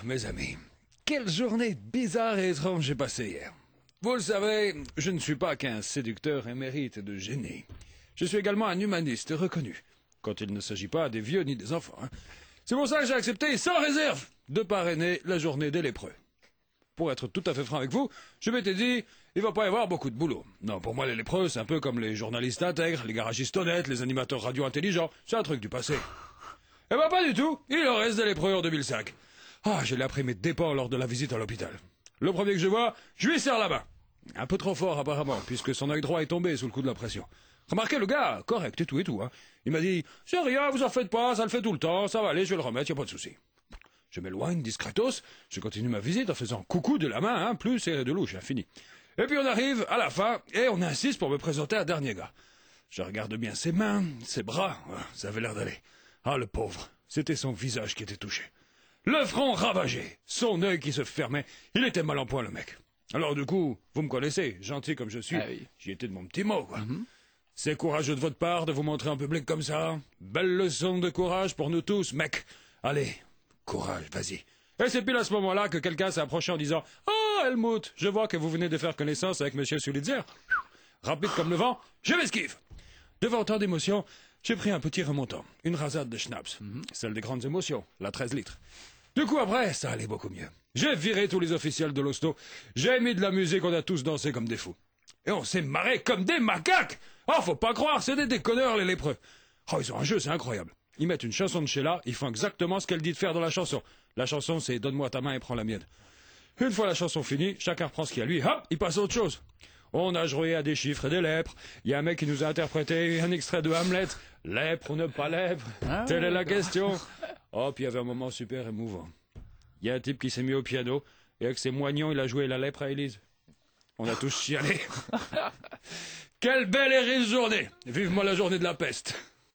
mes amis, quelle journée bizarre et étrange j'ai passée hier. Vous le savez, je ne suis pas qu'un séducteur émérite de génie. Je suis également un humaniste reconnu, quand il ne s'agit pas des vieux ni des enfants. C'est pour ça que j'ai accepté sans réserve de parrainer la journée des lépreux. Pour être tout à fait franc avec vous, je m'étais dit, il va pas y avoir beaucoup de boulot. Non, pour moi les lépreux, c'est un peu comme les journalistes intègres, les garagistes honnêtes, les animateurs radio intelligents, c'est un truc du passé. Eh ben pas du tout, il en reste des lépreux en 2005. Ah, je l'ai appris mes dépens lors de la visite à l'hôpital. Le premier que je vois, je lui serre la main. Un peu trop fort apparemment, puisque son œil droit est tombé sous le coup de la pression. Remarquez, le gars, correct et tout, hein. Il m'a dit, c'est rien, vous en faites pas, ça le fait tout le temps, ça va aller, je vais le remettre, y a pas de souci. Je m'éloigne discretos, je continue ma visite en faisant coucou de la main, plus serré de louche, fini. Et puis on arrive à la fin, et on insiste pour me présenter un dernier gars. Je regarde bien ses mains, ses bras, ça avait l'air d'aller. Ah, le pauvre, c'était son visage qui était touché. Le front ravagé, son œil qui se fermait, il était mal en point le mec. Alors du coup, vous me connaissez, gentil comme je suis, j'y étais de mon petit mot, quoi. C'est courageux de votre part de vous montrer en public comme ça. Belle leçon de courage pour nous tous, mec. Allez, courage, vas-y. Et c'est pile à ce moment-là que quelqu'un s'est approché en disant « Oh, Helmut, je vois que vous venez de faire connaissance avec Monsieur Sulitzer. » Rapide comme le vent, je m'esquive. Devant tant d'émotions, j'ai pris un petit remontant, une rasade de schnapps, celle des grandes émotions, la 13 litres. Du coup, après, ça allait beaucoup mieux. J'ai viré tous les officiels de l'hosto, j'ai mis de la musique, on a tous dansé comme des fous. Et on s'est marré comme des macaques. Oh, faut pas croire, c'est des déconneurs, les lépreux. Oh, ils ont un jeu, c'est incroyable. Ils mettent une chanson de Sheila, ils font exactement ce qu'elle dit de faire dans la chanson. La chanson, c'est « Donne-moi ta main et prends la mienne ». Une fois la chanson finie, chacun reprend ce qu'il y a à lui, hop, il passe à autre chose. On a joué à des chiffres et des lèpres. Il y a un mec qui nous a interprété un extrait de Hamlet. Lèpre ou ne pas lèpre, telle est la question. Oh, puis il y avait un moment super émouvant. Il y a un type qui s'est mis au piano, et avec ses moignons, il a joué la lèpre à Élise. On a tous chialé. Quelle belle et riche journée! Vivement la journée de la peste!